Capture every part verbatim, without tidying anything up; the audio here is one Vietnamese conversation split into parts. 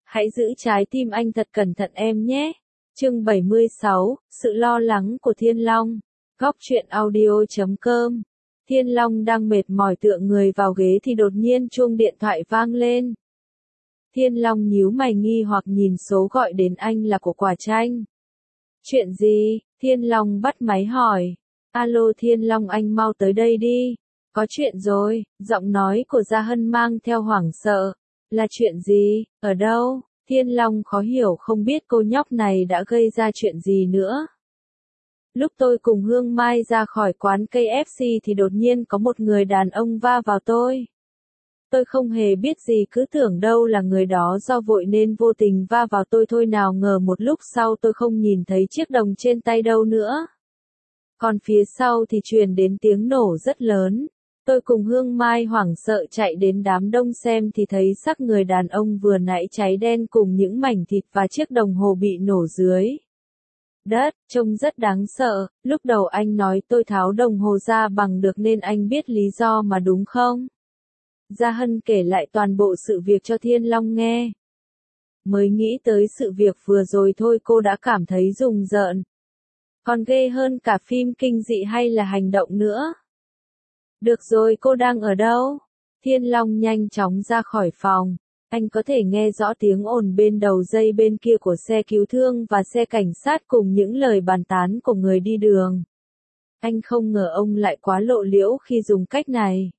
Hãy giữ trái tim anh thật cẩn thận em nhé. Chương bảy mươi sáu, sự lo lắng của Thiên Long. Góc truyện audio chấm com. Thiên Long đang mệt mỏi tựa người vào ghế thì đột nhiên chuông điện thoại vang lên. Thiên Long nhíu mày nghi hoặc nhìn số gọi đến anh là của Quả Chanh. Chuyện gì? Thiên Long bắt máy hỏi. Alo Thiên Long, anh mau tới đây đi. Có chuyện rồi, giọng nói của Gia Hân mang theo hoảng sợ. Là chuyện gì? Ở đâu? Thiên Long khó hiểu không biết cô nhóc này đã gây ra chuyện gì nữa. Lúc tôi cùng Hương Mai ra khỏi quán ca ép xê thì đột nhiên có một người đàn ông va vào tôi. Tôi không hề biết gì, cứ tưởng đâu là người đó do vội nên vô tình va vào tôi thôi, nào ngờ một lúc sau tôi không nhìn thấy chiếc đồng trên tay đâu nữa. Còn phía sau thì truyền đến tiếng nổ rất lớn. Tôi cùng Hương Mai hoảng sợ chạy đến đám đông xem thì thấy xác người đàn ông vừa nãy cháy đen cùng những mảnh thịt và chiếc đồng hồ bị nổ dưới đất, trông rất đáng sợ. Lúc đầu anh nói tôi tháo đồng hồ ra bằng được nên anh biết lý do mà đúng không? Gia Hân kể lại toàn bộ sự việc cho Thiên Long nghe. Mới nghĩ tới sự việc vừa rồi thôi cô đã cảm thấy rùng rợn. Còn ghê hơn cả phim kinh dị hay là hành động nữa. Được rồi, cô đang ở đâu? Thiên Long nhanh chóng ra khỏi phòng. Anh có thể nghe rõ tiếng ồn bên đầu dây bên kia của xe cứu thương và xe cảnh sát cùng những lời bàn tán của người đi đường. Anh không ngờ ông lại quá lộ liễu khi dùng cách này.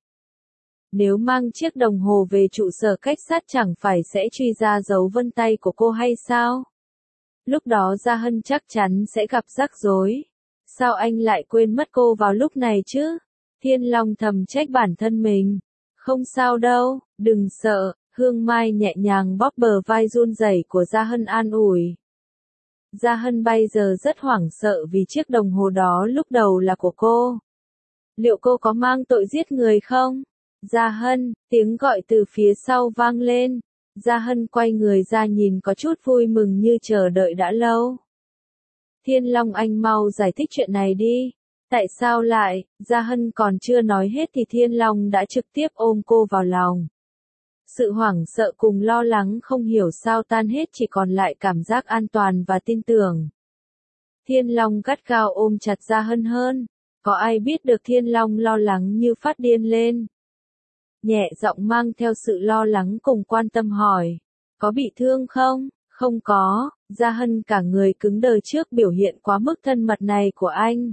Nếu mang chiếc đồng hồ về trụ sở cảnh sát chẳng phải sẽ truy ra dấu vân tay của cô hay sao? Lúc đó Gia Hân chắc chắn sẽ gặp rắc rối. Sao anh lại quên mất cô vào lúc này chứ? Thiên Long thầm trách bản thân mình. Không sao đâu, đừng sợ. Hương Mai nhẹ nhàng bóp bờ vai run rẩy của Gia Hân an ủi. Gia Hân bây giờ rất hoảng sợ vì chiếc đồng hồ đó lúc đầu là của cô. Liệu cô có mang tội giết người không? Gia Hân, tiếng gọi từ phía sau vang lên. Gia Hân quay người ra nhìn có chút vui mừng như chờ đợi đã lâu. Thiên Long, anh mau giải thích chuyện này đi. Tại sao lại? Gia Hân còn chưa nói hết thì Thiên Long đã trực tiếp ôm cô vào lòng. Sự hoảng sợ cùng lo lắng không hiểu sao tan hết, chỉ còn lại cảm giác an toàn và tin tưởng. Thiên Long gắt gao ôm chặt Gia Hân hơn. Có ai biết được Thiên Long lo lắng như phát điên lên. Nhẹ giọng mang theo sự lo lắng cùng quan tâm hỏi. Có bị thương không? Không có. Gia Hân cả người cứng đờ trước biểu hiện quá mức thân mật này của anh.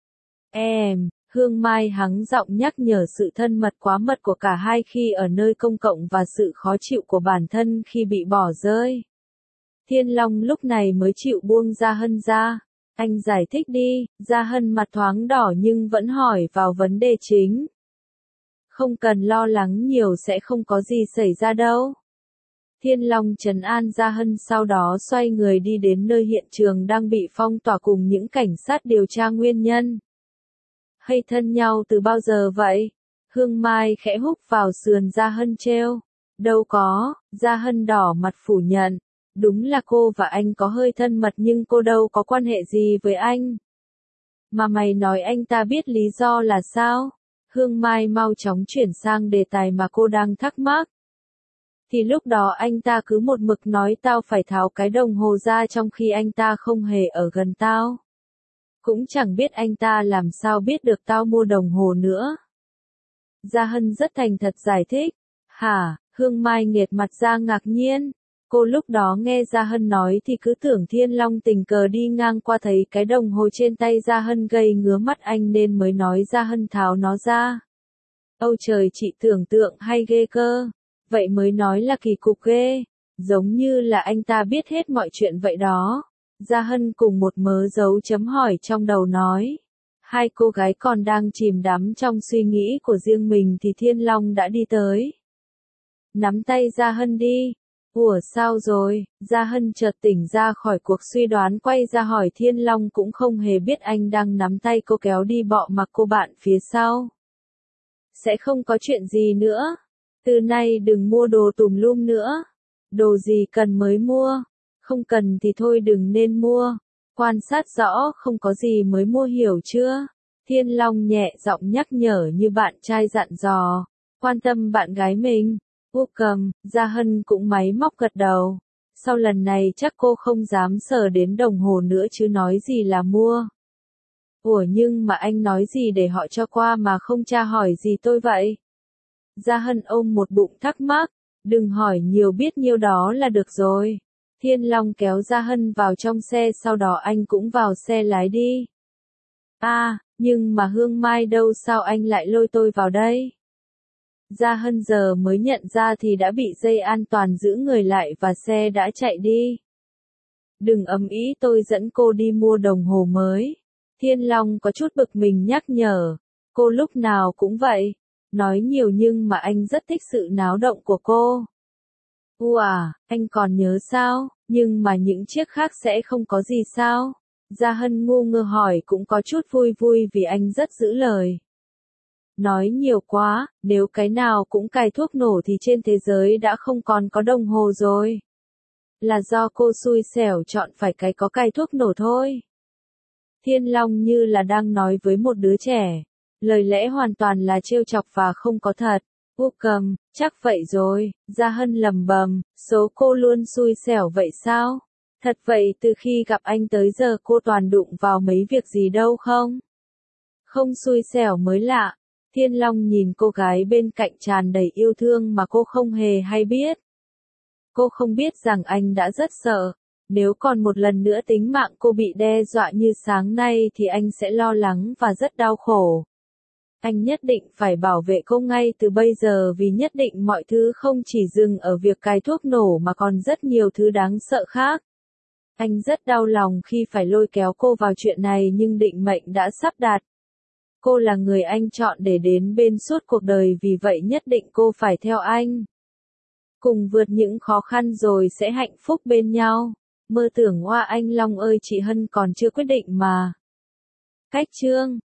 Em, Hương Mai hắng giọng nhắc nhở sự thân mật quá mật của cả hai khi ở nơi công cộng và sự khó chịu của bản thân khi bị bỏ rơi. Thiên Long lúc này mới chịu buông Gia Hân ra. Anh giải thích đi. Gia Hân mặt thoáng đỏ nhưng vẫn hỏi vào vấn đề chính. Không cần lo lắng nhiều, sẽ không có gì xảy ra đâu. Thiên Long trấn an Gia Hân, sau đó xoay người đi đến nơi hiện trường đang bị phong tỏa cùng những cảnh sát điều tra nguyên nhân. Hay thân nhau từ bao giờ vậy? Hương Mai khẽ húc vào sườn Gia Hân trêu. Đâu có, Gia Hân đỏ mặt phủ nhận. Đúng là cô và anh có hơi thân mật nhưng cô đâu có quan hệ gì với anh. Mà mày nói anh ta biết lý do là sao? Hương Mai mau chóng chuyển sang đề tài mà cô đang thắc mắc. Thì lúc đó anh ta cứ một mực nói tao phải tháo cái đồng hồ ra trong khi anh ta không hề ở gần tao. Cũng chẳng biết anh ta làm sao biết được tao mua đồng hồ nữa. Gia Hân rất thành thật giải thích. Hả? Hương Mai nghệt mặt ra ngạc nhiên. Cô lúc đó nghe Gia Hân nói thì cứ tưởng Thiên Long tình cờ đi ngang qua thấy cái đồng hồ trên tay Gia Hân gây ngứa mắt anh nên mới nói Gia Hân tháo nó ra. Âu trời, chị tưởng tượng hay ghê cơ. Vậy mới nói là kỳ cục ghê. Giống như là anh ta biết hết mọi chuyện vậy đó. Gia Hân cùng một mớ dấu chấm hỏi trong đầu nói. Hai cô gái còn đang chìm đắm trong suy nghĩ của riêng mình thì Thiên Long đã đi tới. Nắm tay Gia Hân đi. Ủa sao rồi? Gia Hân chợt tỉnh ra khỏi cuộc suy đoán, quay ra hỏi Thiên Long, cũng không hề biết anh đang nắm tay cô kéo đi bọ mặc cô bạn phía sau. Sẽ không có chuyện gì nữa. Từ nay đừng mua đồ tùm lum nữa. Đồ gì cần mới mua. Không cần thì thôi đừng nên mua. Quan sát rõ, không có gì mới mua, hiểu chưa? Thiên Long nhẹ giọng nhắc nhở như bạn trai dặn dò. Quan tâm bạn gái mình. Vô cầm, Gia Hân cũng máy móc gật đầu. Sau lần này chắc cô không dám sờ đến đồng hồ nữa chứ nói gì là mua. Ủa nhưng mà anh nói gì để họ cho qua mà không tra hỏi gì tôi vậy? Gia Hân ôm một bụng thắc mắc, đừng hỏi nhiều biết nhiêu đó là được rồi. Thiên Long kéo Gia Hân vào trong xe sau đó anh cũng vào xe lái đi. À, nhưng mà Hương Mai đâu sao anh lại lôi tôi vào đây? Gia Hân giờ mới nhận ra thì đã bị dây an toàn giữ người lại và xe đã chạy đi. Đừng ầm ĩ, tôi dẫn cô đi mua đồng hồ mới. Thiên Long có chút bực mình nhắc nhở. Cô lúc nào cũng vậy. Nói nhiều nhưng mà anh rất thích sự náo động của cô. Ủa à, anh còn nhớ sao? Nhưng mà những chiếc khác sẽ không có gì sao? Gia Hân ngu ngơ hỏi cũng có chút vui vui vì anh rất giữ lời. Nói nhiều quá, nếu cái nào cũng cài thuốc nổ thì trên thế giới đã không còn có đồng hồ rồi. Là do cô xui xẻo chọn phải cái có cài thuốc nổ thôi. Thiên Long như là đang nói với một đứa trẻ. Lời lẽ hoàn toàn là trêu chọc và không có thật. U cầm, chắc vậy rồi, Gia Hân lầm bầm, số cô luôn xui xẻo vậy sao? Thật vậy từ khi gặp anh tới giờ cô toàn đụng vào mấy việc gì đâu không? Không xui xẻo mới lạ. Thiên Long nhìn cô gái bên cạnh tràn đầy yêu thương mà cô không hề hay biết. Cô không biết rằng anh đã rất sợ. Nếu còn một lần nữa tính mạng cô bị đe dọa như sáng nay thì anh sẽ lo lắng và rất đau khổ. Anh nhất định phải bảo vệ cô ngay từ bây giờ vì nhất định mọi thứ không chỉ dừng ở việc cài thuốc nổ mà còn rất nhiều thứ đáng sợ khác. Anh rất đau lòng khi phải lôi kéo cô vào chuyện này nhưng định mệnh đã sắp đặt. Cô là người anh chọn để đến bên suốt cuộc đời vì vậy nhất định cô phải theo anh. Cùng vượt những khó khăn rồi sẽ hạnh phúc bên nhau. Mơ tưởng oa anh Long ơi chị Hân còn chưa quyết định mà. Cách chương